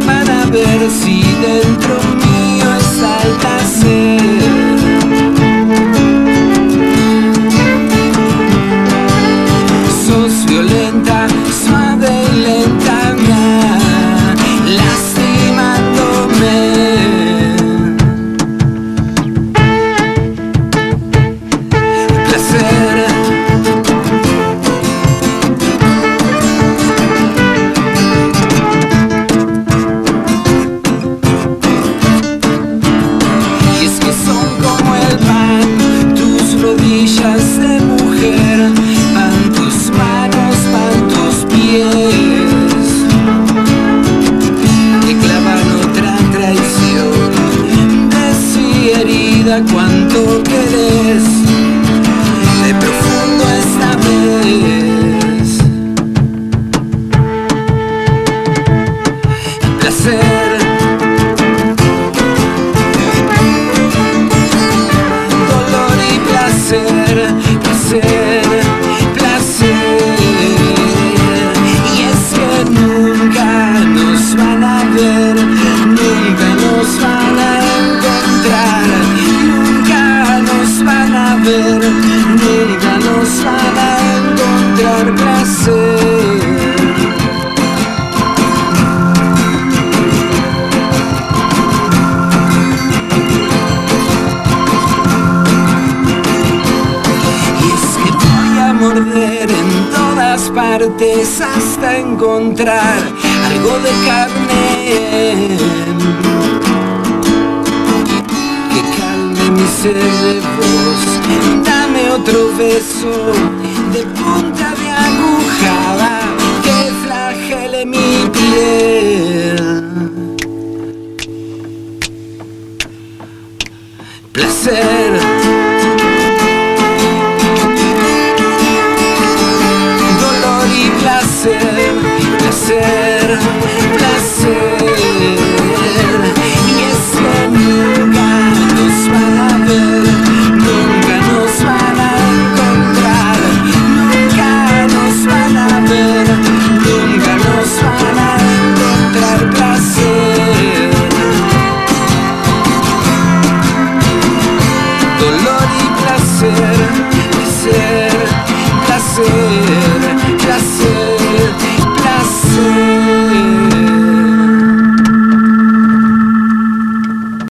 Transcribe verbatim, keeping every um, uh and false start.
para ver si dentro mío está el placer. Sos violenta, suave y lenta, lastimándome. Placer. Y es que son como el pan, tus rodillas de mujer, pan tus manos, pan tus pies, que clavan otra traición. Decí, herida, cuánto querés, de profundo esta vez. Placer. Dolor y placer, placer, placer. Y es que nunca nos van a ver, nunca nos van a encontrar, nunca nos van a ver, nunca nos van a encontrar. Placer. Y es que voy a morder en todas partes hasta encontrar algo de carne que calme mi sed de vos. Dame otro beso de punta